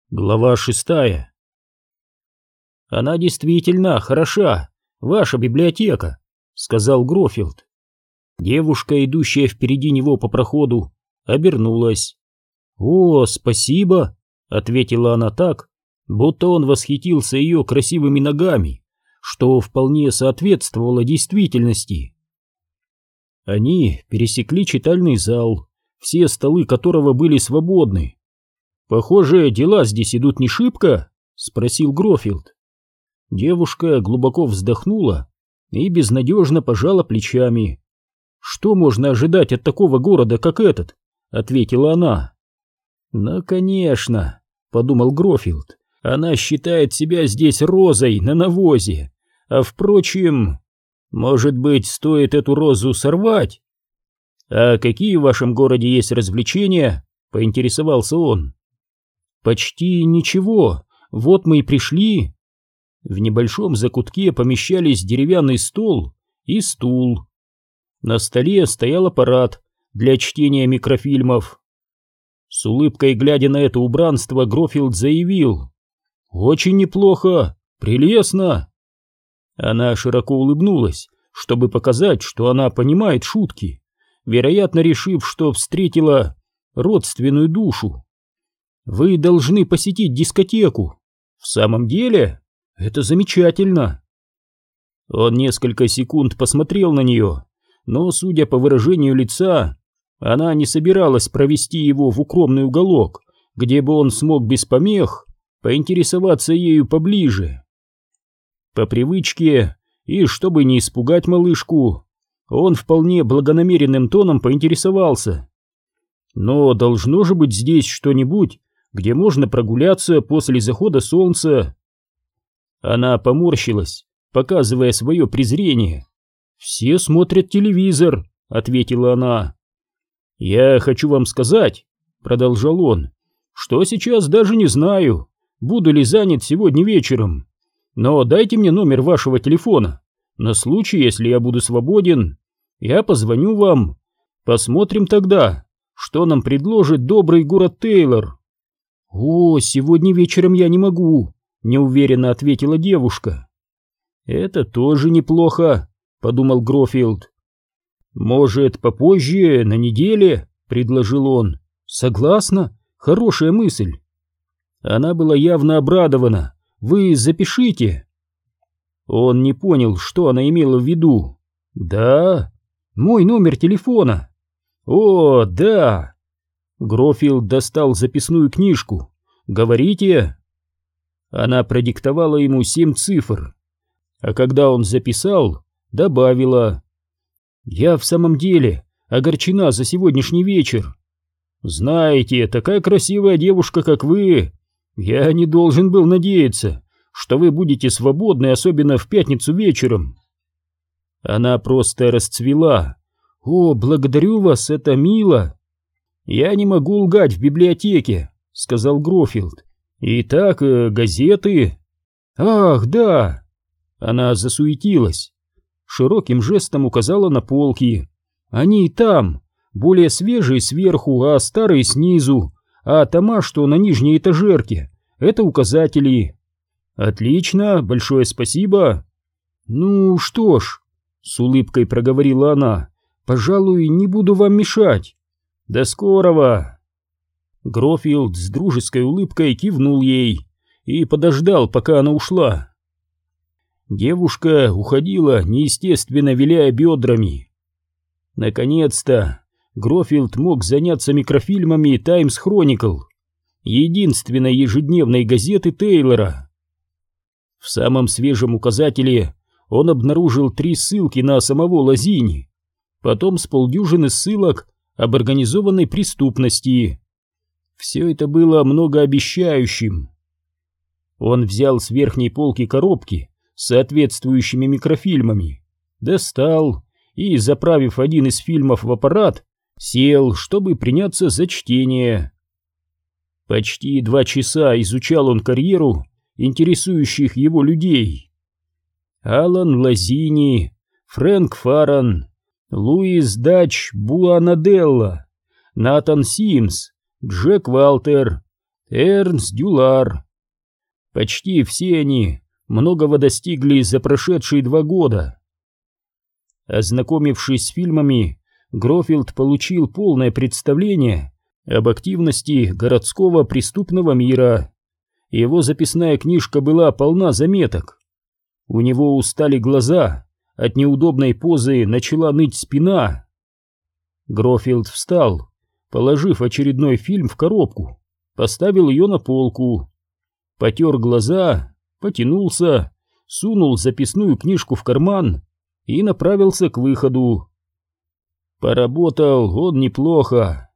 Глава 6. «Она действительно хороша, ваша библиотека», — сказал Грофилд. Девушка, идущая впереди него по проходу, обернулась. «О, спасибо», — ответила она так, будто он восхитился ее красивыми ногами, что вполне соответствовало действительности. Они пересекли читальный зал, все столы которого были свободны. «Похоже, дела здесь идут не шибко?» — спросил Грофилд. Девушка глубоко вздохнула и безнадежно пожала плечами. «Что можно ожидать от такого города, как этот?» — ответила она. «Ну, конечно», — подумал Грофилд, — «она считает себя здесь розой на навозе. А впрочем, может быть, стоит эту розу сорвать?» «А какие в вашем городе есть развлечения?» — поинтересовался он. «Почти ничего. Вот мы и пришли». В небольшом закутке помещались деревянный стол и стул. На столе стоял аппарат для чтения микрофильмов. С улыбкой глядя на это убранство, Грофилд заявил: «Очень неплохо, прелестно». Она широко улыбнулась, чтобы показать, что она понимает шутки, вероятно, решив, что встретила родственную душу. «Вы должны посетить дискотеку». «В самом деле? Это замечательно». Он несколько секунд посмотрел на нее, но, судя по выражению лица, она не собиралась провести его в укромный уголок, где бы он смог без помех поинтересоваться ею поближе. По привычке, и чтобы не испугать малышку, он вполне благонамеренным тоном поинтересовался: «Но должно же быть здесь что-нибудь, где можно прогуляться после захода солнца». Она поморщилась, показывая свое презрение. «Все смотрят телевизор», — ответила она. «Я хочу вам сказать», — продолжал он, — «что сейчас даже не знаю, буду ли занят сегодня вечером. Но дайте мне номер вашего телефона, на случай, если я буду свободен. Я позвоню вам. Посмотрим тогда, что нам предложит добрый город Тейлор». «О, сегодня вечером я не могу», — неуверенно ответила девушка. «Это тоже неплохо», — подумал Грофилд. «Может, попозже, на неделе?» — предложил он. «Согласна? Хорошая мысль». Она была явно обрадована. «Вы запишите». Он не понял, что она имела в виду. «Да? Мой номер телефона». «О, да!» Грофилд достал записную книжку. «Говорите». Она продиктовала ему 7 цифр, а когда он записал, добавила: «Я в самом деле огорчена за сегодняшний вечер. Знаете, такая красивая девушка, как вы, я не должен был надеяться, что вы будете свободны, особенно в пятницу вечером». Она просто расцвела. «О, благодарю вас, это мило». «Я не могу лгать в библиотеке», — сказал Грофилд. «Итак, газеты». «Ах, да». Она засуетилась. Широким жестом указала на полки. «Они там, более свежие сверху, а старые снизу, а тома, что на нижней этажерке, это указатели». «Отлично, большое спасибо». «Ну что ж», — с улыбкой проговорила она, — «пожалуй, не буду вам мешать». «До скорого!» Грофилд с дружеской улыбкой кивнул ей и подождал, пока она ушла. Девушка уходила, неестественно виляя бедрами. Наконец-то Грофилд мог заняться микрофильмами «Таймс Хроникл», единственной ежедневной газеты Тейлора. В самом свежем указателе он обнаружил 3 ссылки на самого Лазини, потом с полдюжины ссылок об организованной преступности. Все это было многообещающим. Он взял с верхней полки коробки с соответствующими микрофильмами, достал и, заправив один из фильмов в аппарат, сел, чтобы приняться за чтение. Почти 2 часа изучал он карьеру интересующих его людей. Алан Лазини, Фрэнк Фарран, Луис Дач Буанаделла, Натан Симс, Джек Валтер, Эрнст Дюлар. Почти все они многого достигли за прошедшие 2 года. Ознакомившись с фильмами, Грофилд получил полное представление об активности городского преступного мира. Его записная книжка была полна заметок. У него устали глаза, от неудобной позы начала ныть спина. Грофилд встал, положив очередной фильм в коробку, поставил ее на полку, потер глаза, потянулся, сунул записную книжку в карман и направился к выходу. Поработал он неплохо.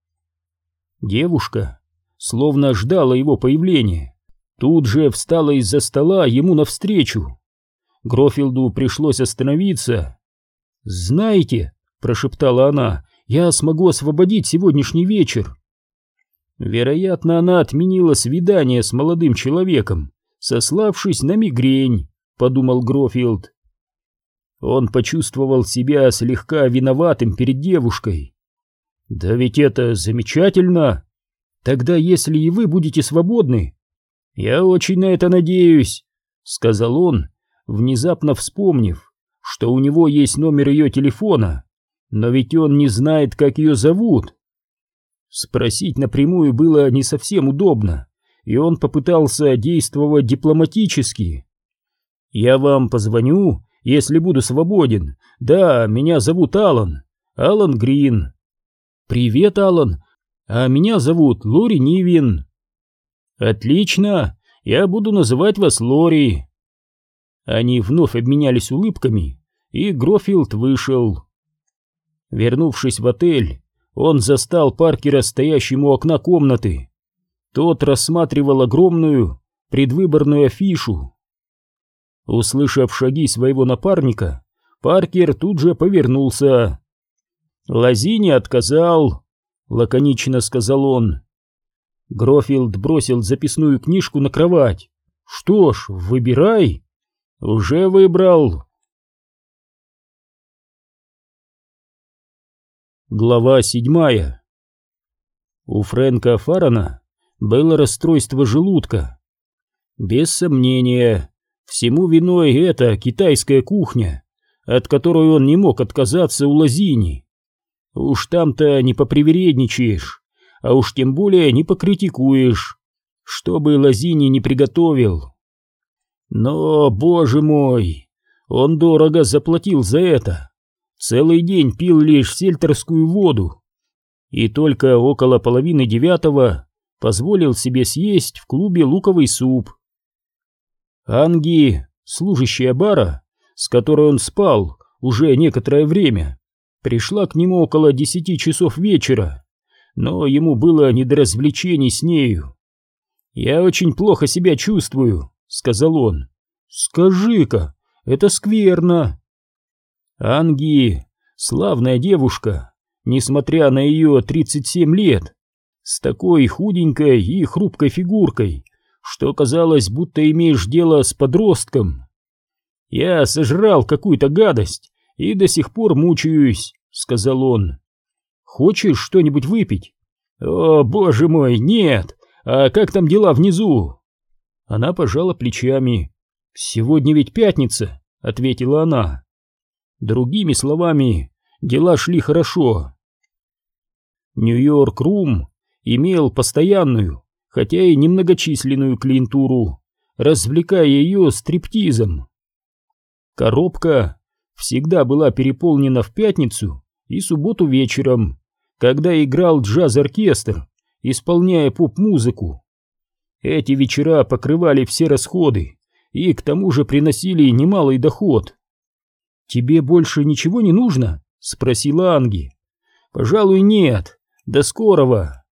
Девушка словно ждала его появления, тут же встала из-за стола ему навстречу. Грофилду пришлось остановиться. «Знаете», — прошептала она, — «я смогу освободить сегодняшний вечер». Вероятно, она отменила свидание с молодым человеком, сославшись на мигрень, подумал Грофилд. Он почувствовал себя слегка виноватым перед девушкой. «Да ведь это замечательно! Тогда, если и вы будете свободны...» «Я очень на это надеюсь», — сказал он, внезапно вспомнив, что у него есть номер ее телефона, но ведь он не знает, как ее зовут. Спросить напрямую было не совсем удобно, и он попытался действовать дипломатически. «Я вам позвоню, если буду свободен. Да, меня зовут Алан. Алан Грин». «Привет, Алан. А меня зовут Лори Нивин». «Отлично. Я буду называть вас Лори». Они вновь обменялись улыбками, и Грофилд вышел. Вернувшись в отель, он застал Паркера стоящим у окна комнаты. Тот рассматривал огромную предвыборную афишу. Услышав шаги своего напарника, Паркер тут же повернулся. «Лазини отказал», — лаконично сказал он. Грофилд бросил записную книжку на кровать. «Что ж, выбирай». «Уже выбрал». Глава 7. У Фрэнка Фаррена было расстройство желудка. Без сомнения, всему виной эта китайская кухня, от которой он не мог отказаться у Лазини. Уж там-то не попривередничаешь, а уж тем более не покритикуешь, что бы Лазини не приготовил. Но, боже мой, он дорого заплатил за это. Целый день пил лишь сельтерскую воду, и только около 8:30 позволил себе съесть в клубе луковый суп. Анги, служащая бара, с которой он спал уже некоторое время, пришла к нему около 10 часов вечера, но ему было не до развлечений с нею. «Я очень плохо себя чувствую», — сказал он. «Скажи-ка, это скверно». Анги, славная девушка, несмотря на ее 37 лет, с такой худенькой и хрупкой фигуркой, что казалось, будто имеешь дело с подростком. «Я сожрал какую-то гадость и до сих пор мучаюсь», — сказал он. «Хочешь что-нибудь выпить?» «О, боже мой, нет! А как там дела внизу?» Она пожала плечами. «Сегодня ведь пятница», — ответила она. Другими словами, дела шли хорошо. Нью-Йорк Рум имел постоянную, хотя и немногочисленную клиентуру, развлекая ее стриптизом. Коробка всегда была переполнена в пятницу и субботу вечером, когда играл джаз-оркестр, исполняя поп-музыку. Эти вечера покрывали все расходы и к тому же приносили немалый доход. «Тебе больше ничего не нужно?» — спросила Анги. «Пожалуй, нет. До скорого».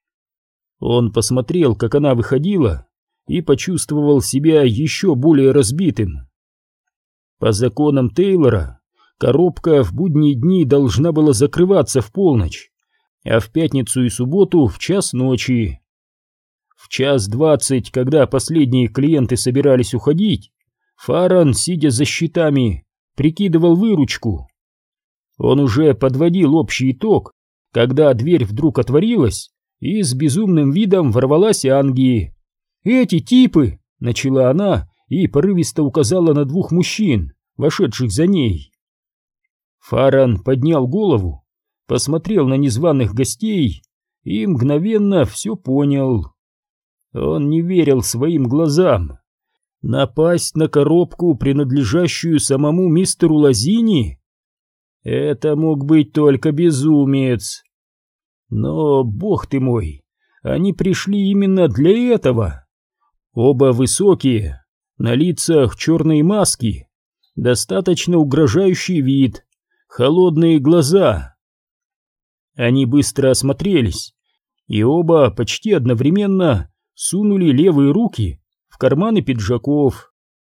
Он посмотрел, как она выходила, и почувствовал себя еще более разбитым. По законам Тейлора, коробка в будние дни должна была закрываться в полночь, а в пятницу и субботу в 1:00 ночи. В 1:20, когда последние клиенты собирались уходить, Фаррен, сидя за счетами, прикидывал выручку. Он уже подводил общий итог, когда дверь вдруг отворилась, и с безумным видом ворвалась Анги. «Эти типы!» — начала она и порывисто указала на двух мужчин, вошедших за ней. Фарран поднял голову, посмотрел на незваных гостей и мгновенно все понял. Он не верил своим глазам. Напасть на коробку, принадлежащую самому мистеру Лазини? Это мог быть только безумец. Но, бог ты мой, они пришли именно для этого. Оба высокие, на лицах черные маски, достаточно угрожающий вид, холодные глаза. Они быстро осмотрелись, и оба почти одновременно сунули левые руки в карманы пиджаков.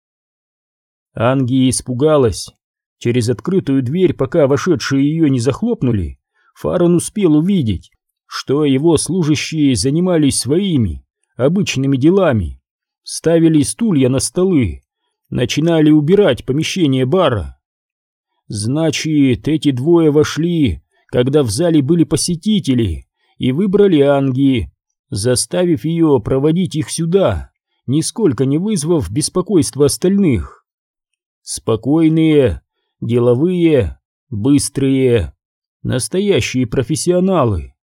Анги испугалась. Через открытую дверь, пока вошедшие ее не захлопнули, Фарран успел увидеть, что его служащие занимались своими обычными делами, ставили стулья на столы, начинали убирать помещение бара. Значит, эти двое вошли, когда в зале были посетители, и выбрали Анги, заставив ее проводить их сюда, нисколько не вызвав беспокойства остальных. Спокойные, деловые, быстрые, настоящие профессионалы.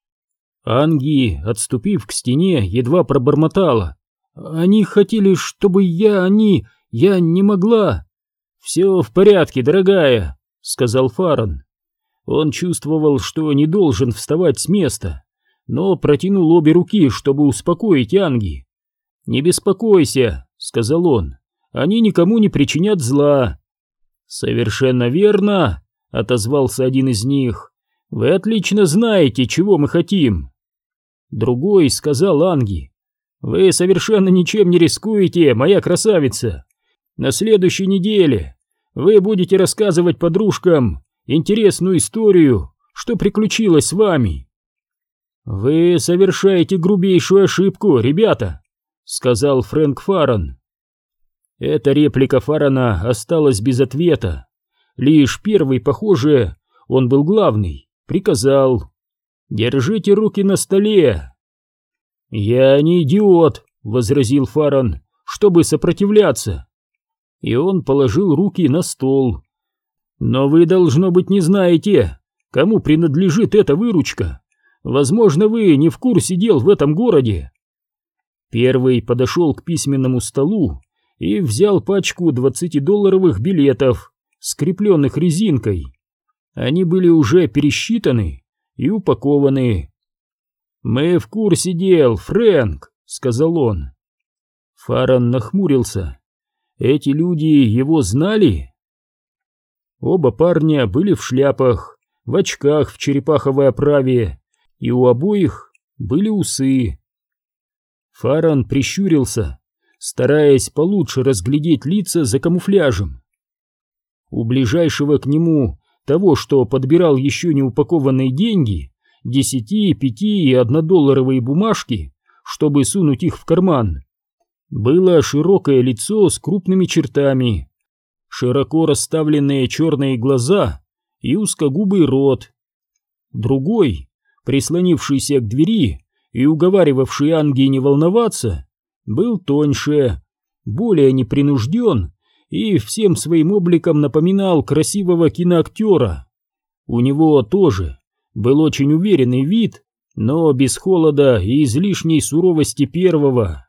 Анги, отступив к стене, едва пробормотала: «Они хотели, чтобы я не могла». «Все в порядке, дорогая», — сказал Фарран. Он чувствовал, что не должен вставать с места, но протянул обе руки, чтобы успокоить Анги. «Не беспокойся», — сказал он, — «они никому не причинят зла». «Совершенно верно», — отозвался один из них, — «вы отлично знаете, чего мы хотим». Другой сказал Анги: «Вы совершенно ничем не рискуете, моя красавица. На следующей неделе вы будете рассказывать подружкам интересную историю, что приключилось с вами». «Вы совершаете грубейшую ошибку, ребята», — сказал Фрэнк Фарран. Эта реплика Фаррана осталась без ответа. Лишь первый, похоже, он был главный, приказал: «Держите руки на столе». «Я не идиот», — возразил Фарран, — «чтобы сопротивляться». И он положил руки на стол. «Но вы, должно быть, не знаете, кому принадлежит эта выручка. Возможно, вы не в курсе дел в этом городе». Первый подошел к письменному столу и взял пачку 20-долларовых билетов, скрепленных резинкой. Они были уже пересчитаны и упакованы. «Мы в курсе дел, Фрэнк», — сказал он. Фарран нахмурился. Эти люди его знали? Оба парня были в шляпах, в очках в черепаховой оправе, и у обоих были усы. Фарран прищурился, стараясь получше разглядеть лица за камуфляжем. У ближайшего к нему того, что подбирал еще не упакованные деньги, 10, 5 и 1-долларовые бумажки, чтобы сунуть их в карман, было широкое лицо с крупными чертами, широко расставленные черные глаза и узкогубый рот. Другой, прислонившийся к двери и уговаривавший Анги не волноваться, был тоньше, более непринужден и всем своим обликом напоминал красивого киноактера. У него тоже был очень уверенный вид, но без холода и излишней суровости первого.